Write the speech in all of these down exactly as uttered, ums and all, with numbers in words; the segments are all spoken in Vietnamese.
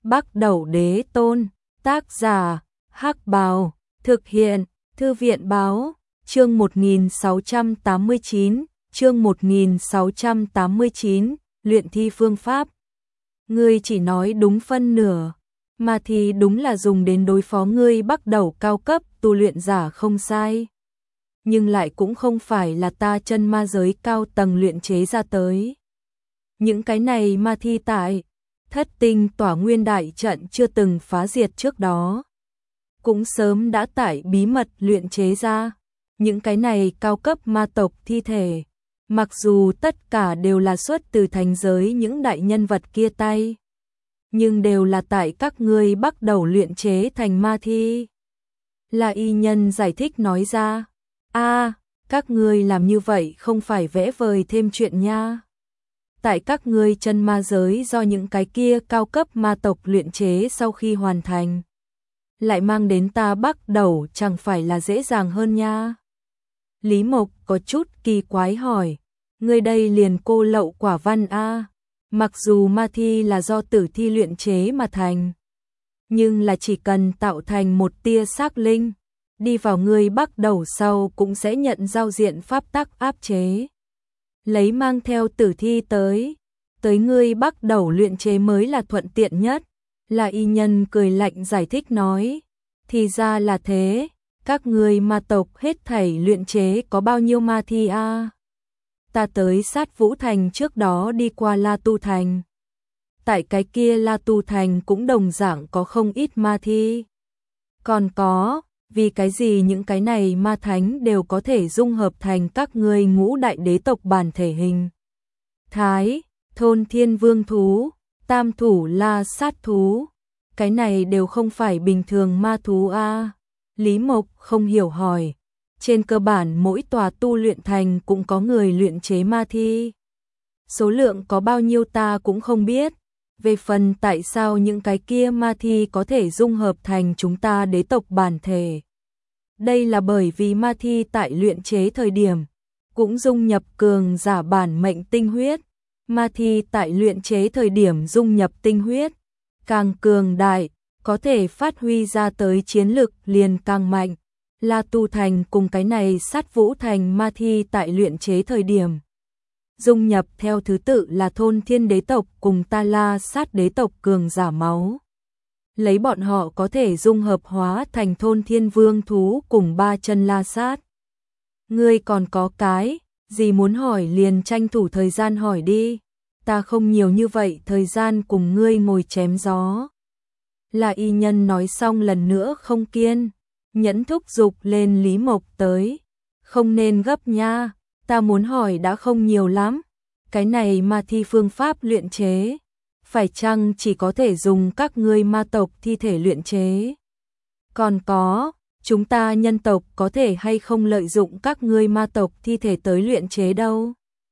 Bắc Đẩu Đế Tôn, tác giả, Hắc Bào, thực hiện, Thư viện Báo, chương một nghìn sáu trăm tám mươi chín, chương một nghìn sáu trăm tám mươi chín, luyện thi phương pháp. Ngươi chỉ nói đúng phân nửa, mà thì đúng là dùng đến đối phó ngươi Bắc Đẩu cao cấp tu luyện giả không sai. Nhưng lại cũng không phải là ta chân ma giới cao tầng luyện chế ra tới. Những cái này ma thi tại Thất Tinh Tỏa Nguyên Đại Trận chưa từng phá diệt trước đó, cũng sớm đã tại bí mật luyện chế ra. Những cái này cao cấp ma tộc thi thể, mặc dù tất cả đều là xuất từ thành giới những đại nhân vật kia tay, nhưng đều là tại các ngươi bắt đầu luyện chế thành ma thi. La Y Nhân giải thích nói ra, a, các ngươi làm như vậy không phải vẽ vời thêm chuyện nha. Tại các ngươi chân ma giới do những cái kia cao cấp ma tộc luyện chế sau khi hoàn thành, lại mang đến ta Bắc Đẩu chẳng phải là dễ dàng hơn nha. Lý Mộc có chút kỳ quái hỏi, ngươi đây liền cô lậu quả văn a, mặc dù ma thi là do tử thi luyện chế mà thành, nhưng là chỉ cần tạo thành một tia xác linh, đi vào ngươi Bắc Đẩu sau cũng sẽ nhận giao diện pháp tắc áp chế. Lấy mang theo tử thi tới, tới ngươi Bắc Đẩu luyện chế mới là thuận tiện nhất. Là Y Nhân cười lạnh giải thích nói, thì ra là thế, các ngươi ma tộc hết thảy luyện chế có bao nhiêu ma thi a? À? Ta tới Sát Vũ Thành trước đó đi qua La Tu Thành. Tại cái kia La Tu Thành cũng đồng dạng có không ít ma thi. Còn có, vì cái gì những cái này ma thánh đều có thể dung hợp thành các ngươi ngũ đại đế tộc bản thể hình thái, thôn thiên vương thú, tam thủ la sát thú, cái này đều không phải bình thường ma thú a. À? Lý Mộc không hiểu hỏi, trên cơ bản mỗi tòa tu luyện thành cũng có người luyện chế ma thi. Số lượng có bao nhiêu ta cũng không biết, về phần tại sao những cái kia ma thi có thể dung hợp thành chúng ta đế tộc bản thể. Đây là bởi vì ma thi tại luyện chế thời điểm, cũng dung nhập cường giả bản mệnh tinh huyết. Ma thi tại luyện chế thời điểm dung nhập tinh huyết, càng cường đại, có thể phát huy ra tới chiến lực liền càng mạnh. La Tu Thành cùng cái này Sát Vũ Thành ma thi tại luyện chế thời điểm, dung nhập theo thứ tự là thôn thiên đế tộc cùng ta La Sát đế tộc cường giả máu. Lấy bọn họ có thể dung hợp hóa thành thôn thiên vương thú cùng ba chân La Sát. Ngươi còn có cái gì muốn hỏi liền tranh thủ thời gian hỏi đi, ta không nhiều như vậy thời gian cùng ngươi ngồi chém gió. Là Y Nhân nói xong lần nữa không kiên nhẫn thúc giục lên Lý Mộc tới, không nên gấp nha, ta muốn hỏi đã không nhiều lắm, cái này ma thi phương pháp luyện chế, phải chăng chỉ có thể dùng các ngươi ma tộc thi thể luyện chế? Còn có, chúng ta nhân tộc có thể hay không lợi dụng các ngươi ma tộc thi thể tới luyện chế đâu?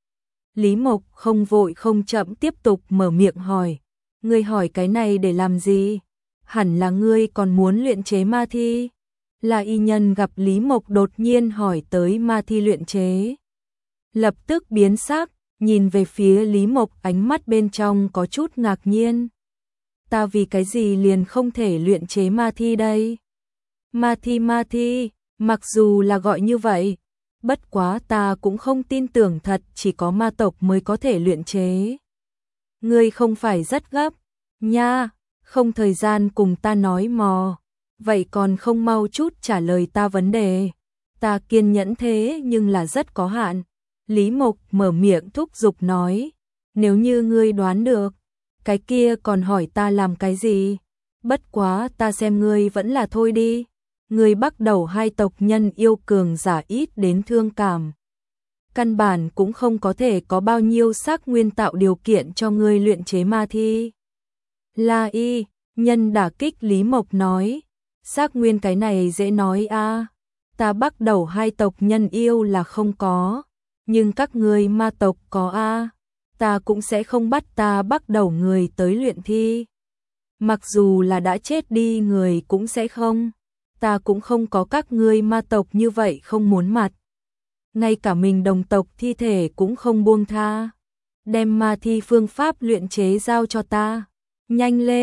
Lý Mộc không vội không chậm tiếp tục mở miệng hỏi, ngươi hỏi cái này để làm gì? Hẳn là ngươi còn muốn luyện chế ma thi. Là Y Nhân gặp Lý Mộc đột nhiên hỏi tới ma thi luyện chế, lập tức biến sắc, nhìn về phía Lý Mộc ánh mắt bên trong có chút ngạc nhiên. Ta vì cái gì liền không thể luyện chế ma thi đây? Ma thi ma thi, mặc dù là gọi như vậy, bất quá ta cũng không tin tưởng thật chỉ có ma tộc mới có thể luyện chế. Ngươi không phải rất gấp, nha, không thời gian cùng ta nói mò, vậy còn không mau chút trả lời ta vấn đề. Ta kiên nhẫn thế nhưng là rất có hạn. Lý Mộc mở miệng thúc giục nói, nếu như ngươi đoán được, cái kia còn hỏi ta làm cái gì? Bất quá ta xem ngươi vẫn là thôi đi. Ngươi Bắc Đẩu hai tộc nhân yêu cường giả ít đến thương cảm, căn bản cũng không có thể có bao nhiêu xác nguyên tạo điều kiện cho ngươi luyện chế ma thi. La Y Nhân đả kích Lý Mộc nói, xác nguyên cái này dễ nói a, à. Ta Bắc Đẩu hai tộc nhân yêu là không có, nhưng các ngươi ma tộc có a, à. Ta cũng sẽ không bắt ta Bắc Đẩu người tới luyện thi. Mặc dù là đã chết đi người cũng sẽ không. Ta cũng không có các ngươi ma tộc như vậy không muốn mặt. Ngay cả mình đồng tộc thi thể cũng không buông tha. Đem ma thi phương pháp luyện chế giao cho ta. Nhanh lên,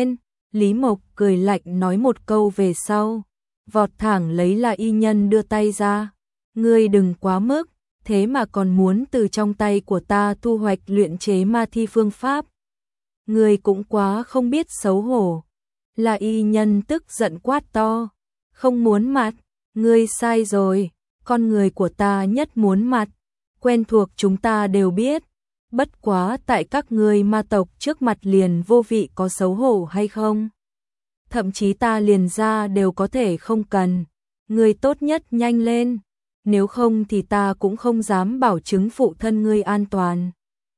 Lý Mộc cười lạnh nói một câu về sau, vọt thẳng lấy La Y Nhân đưa tay ra. Ngươi đừng quá mức, thế mà còn muốn từ trong tay của ta thu hoạch luyện chế ma thi phương pháp. Ngươi cũng quá không biết xấu hổ. La Y Nhân tức giận quát to, không muốn mặt, ngươi sai rồi, con người của ta nhất muốn mặt, quen thuộc chúng ta đều biết, bất quá tại các ngươi ma tộc trước mặt liền vô vị có xấu hổ hay không? Thậm chí ta liền ra đều có thể không cần, ngươi tốt nhất nhanh lên, nếu không thì ta cũng không dám bảo chứng phụ thân ngươi an toàn.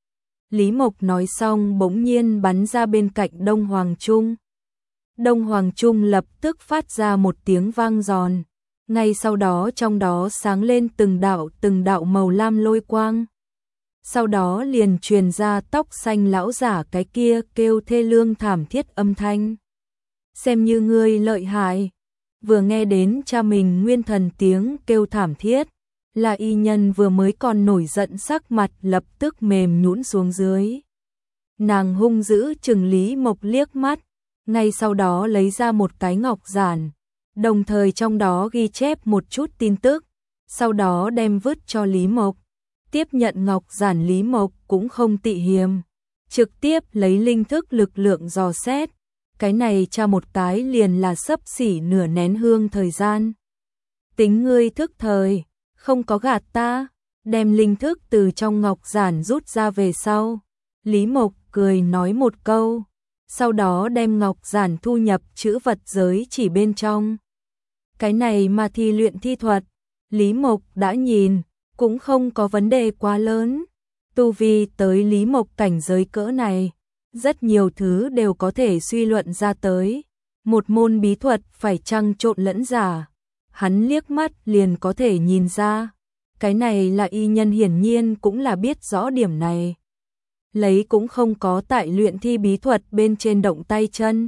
Lý Mộc nói xong bỗng nhiên bắn ra bên cạnh Đông Hoàng Trung. Đông Hoàng Trung lập tức phát ra một tiếng vang giòn, ngay sau đó trong đó sáng lên từng đạo từng đạo màu lam lôi quang. Sau đó liền truyền ra tóc xanh lão giả cái kia kêu thê lương thảm thiết âm thanh. Xem như ngươi lợi hại. Vừa nghe đến cha mình nguyên thần tiếng kêu thảm thiết, La Y Nhân vừa mới còn nổi giận sắc mặt lập tức mềm nhũn xuống dưới. Nàng hung dữ trừng Lý Mộc liếc mắt, ngay sau đó lấy ra một cái ngọc giản, đồng thời trong đó ghi chép một chút tin tức, sau đó đem vứt cho Lý Mộc. Tiếp nhận ngọc giản Lý Mộc cũng không tị hiềm, trực tiếp lấy linh thức lực lượng dò xét, cái này tra một cái liền là xấp xỉ nửa nén hương thời gian. Tính ngươi thức thời, không có gạt ta, đem linh thức từ trong ngọc giản rút ra về sau. Lý Mộc cười nói một câu, sau đó đem ngọc giản thu nhập chữ vật giới chỉ bên trong. Cái này mà thi luyện thi thuật, Lý Mộc đã nhìn, cũng không có vấn đề quá lớn. Tu vi tới Lý Mộc cảnh giới cỡ này, rất nhiều thứ đều có thể suy luận ra tới. Một môn bí thuật phải chăng trộn lẫn giả, hắn liếc mắt liền có thể nhìn ra. Cái này là Y Nhân hiển nhiên cũng là biết rõ điểm này. Lấy cũng không có tại luyện thi bí thuật bên trên động tay chân.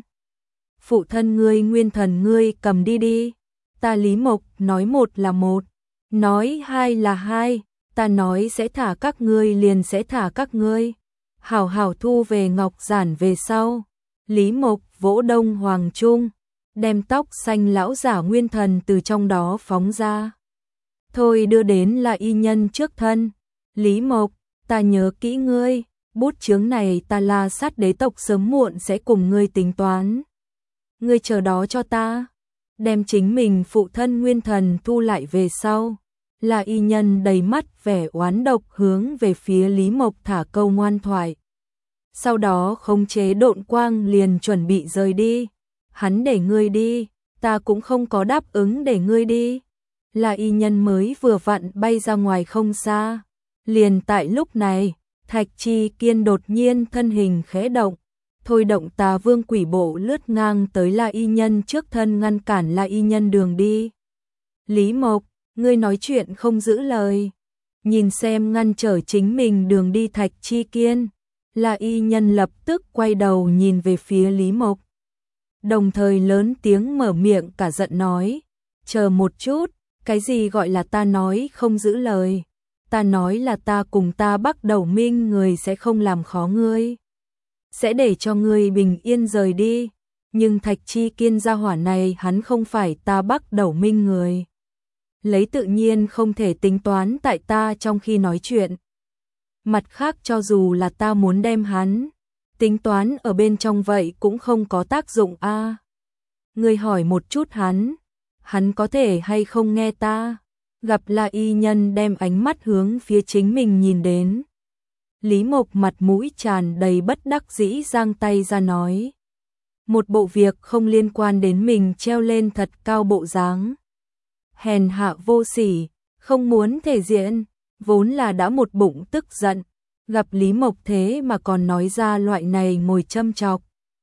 Phụ thân ngươi nguyên thần ngươi cầm đi đi. Ta Lý Mộc nói một là một, nói hai là hai, ta nói sẽ thả các ngươi liền sẽ thả các ngươi. Hảo hảo thu về ngọc giản về sau. Lý Mộc vỗ Đông Hoàng Trung, đem tóc xanh lão giả nguyên thần từ trong đó phóng ra. Thôi đưa đến là Y Nhân trước thân. Lý Mộc, ta nhớ kỹ ngươi, bút chướng này ta La Sát đế tộc sớm muộn sẽ cùng ngươi tính toán. Ngươi chờ đó cho ta. Đem chính mình phụ thân nguyên thần thu lại về sau. Là Y Nhân đầy mắt vẻ oán độc hướng về phía Lý Mộc thả câu ngoan thoại. Sau đó khống chế độn quang liền chuẩn bị rời đi. Hắn để ngươi đi, ta cũng không có đáp ứng để ngươi đi. Là Y Nhân mới vừa vặn bay ra ngoài không xa. Liền tại lúc này, Thạch Chi Kiên đột nhiên thân hình khẽ động, thôi động Tà Vương quỷ bộ lướt ngang tới La Y Nhân trước thân ngăn cản La Y Nhân đường đi. Lý Mộc, ngươi nói chuyện không giữ lời. Nhìn xem ngăn trở chính mình đường đi Thạch Chi Kiên, La Y Nhân lập tức quay đầu nhìn về phía Lý Mộc. Đồng thời lớn tiếng mở miệng cả giận nói, chờ một chút, cái gì gọi là ta nói không giữ lời? Ta nói là ta cùng ta Bắc Đầu Minh người sẽ không làm khó ngươi. Sẽ để cho ngươi bình yên rời đi. Nhưng Thạch Chi Kiên gia hỏa này hắn không phải ta Bắc Đầu Minh người. Lấy tự nhiên không thể tính toán tại ta trong khi nói chuyện. Mặt khác cho dù là ta muốn đem hắn tính toán ở bên trong vậy cũng không có tác dụng a. À, ngươi hỏi một chút hắn, hắn có thể hay không nghe ta? Gặp La Y Nhân đem ánh mắt hướng phía chính mình nhìn đến. Lý Mộc mặt mũi tràn đầy bất đắc dĩ giang tay ra nói. Một bộ việc không liên quan đến mình treo lên thật cao bộ dáng. Hèn hạ vô sỉ, không muốn thể diện, vốn là đã một bụng tức giận. Gặp Lý Mộc thế mà còn nói ra loại này ngồi châm chọc.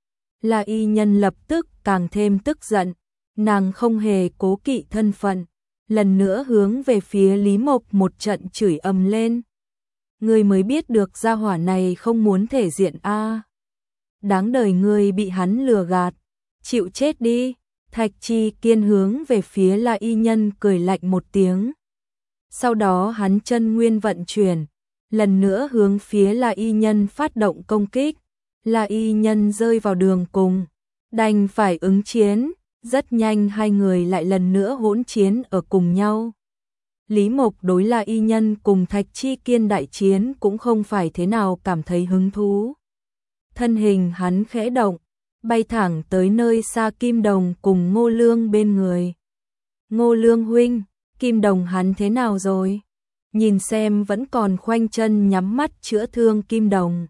La Y Nhân lập tức càng thêm tức giận, nàng không hề cố kỵ thân phận, lần nữa hướng về phía Lý Mộc một trận chửi ầm lên. Ngươi mới biết được gia hỏa này không muốn thể diện a. À, đáng đời ngươi bị hắn lừa gạt, chịu chết đi. Thạch Chi Kiên hướng về phía La Y Nhân cười lạnh một tiếng. Sau đó hắn chân nguyên vận chuyển, lần nữa hướng phía La Y Nhân phát động công kích. La Y Nhân rơi vào đường cùng, đành phải ứng chiến, rất nhanh hai người lại lần nữa hỗn chiến ở cùng nhau. Lý Mộc đối La Y Nhân cùng Thạch Chi Kiên đại chiến cũng không phải thế nào cảm thấy hứng thú. Thân hình hắn khẽ động, bay thẳng tới nơi xa Kim Đồng cùng Ngô Lương bên người. Ngô Lương huynh, Kim Đồng hắn thế nào rồi? Nhìn xem vẫn còn khoanh chân nhắm mắt chữa thương Kim Đồng.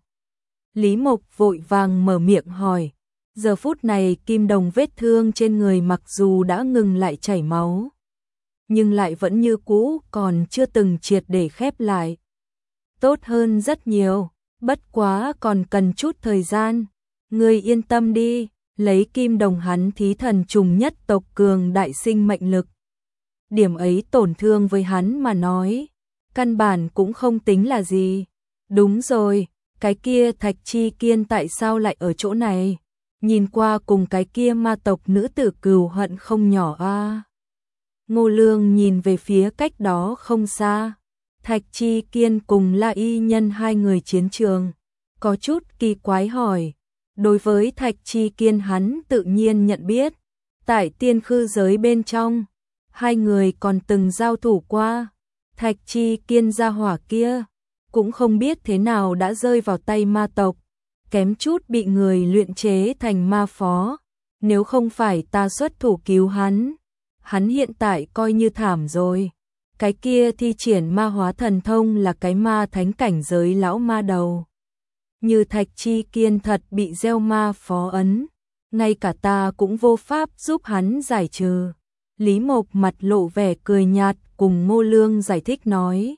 Lý Mộc vội vàng mở miệng hỏi. Giờ phút này Kim Đồng vết thương trên người mặc dù đã ngừng lại chảy máu, nhưng lại vẫn như cũ, còn chưa từng triệt để khép lại. Tốt hơn rất nhiều, bất quá còn cần chút thời gian. Ngươi yên tâm đi, lấy Kim Đồng hắn thí thần trùng nhất tộc cường đại sinh mệnh lực. Điểm ấy tổn thương với hắn mà nói, căn bản cũng không tính là gì. Đúng rồi, cái kia Thạch Chi Kiên tại sao lại ở chỗ này? Nhìn qua cùng cái kia ma tộc nữ tử cừu hận không nhỏ a. À. Ngô Lương nhìn về phía cách đó không xa, Thạch Chi Kiên cùng La Y Nhân hai người chiến trường, có chút kỳ quái hỏi. Đối với Thạch Chi Kiên hắn tự nhiên nhận biết, tại tiên khư giới bên trong, hai người còn từng giao thủ qua. Thạch Chi Kiên gia hỏa kia, cũng không biết thế nào đã rơi vào tay ma tộc, kém chút bị người luyện chế thành ma phó. Nếu không phải ta xuất thủ cứu hắn, hắn hiện tại coi như thảm rồi. Cái kia thi triển ma hóa thần thông là cái ma thánh cảnh giới lão ma đầu. Như Thạch Chi Kiên thật bị gieo ma phó ấn, ngay cả ta cũng vô pháp giúp hắn giải trừ. Lý Mộc mặt lộ vẻ cười nhạt cùng Ngô Lương giải thích nói.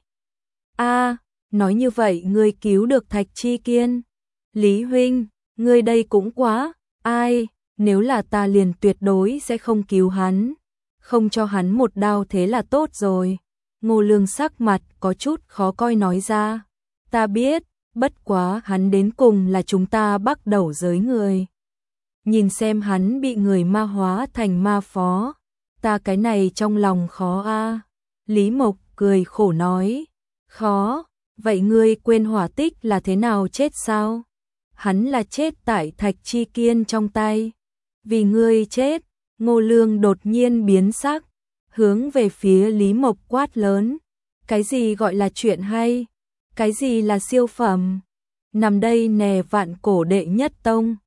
A, à, nói như vậy ngươi cứu được Thạch Chi Kiên. Lý huynh, ngươi đây cũng quá, ai, nếu là ta liền tuyệt đối sẽ không cứu hắn, không cho hắn một đao thế là tốt rồi. Ngô Lương sắc mặt có chút khó coi nói ra. Ta biết, bất quá hắn đến cùng là chúng ta Bắc Đầu giới người. Nhìn xem hắn bị người ma hóa thành ma phó, ta cái này trong lòng khó a. À. Lý Mộc cười khổ nói. Khó, vậy ngươi quên Hỏa Tích là thế nào chết sao? Hắn là chết tại Thạch Chi Kiên trong tay. Vì ngươi chết, Ngô Lương đột nhiên biến sắc, hướng về phía Lý Mộc quát lớn. Cái gì gọi là chuyện hay? Cái gì là siêu phẩm? Nằm đây nè vạn cổ đệ nhất tông,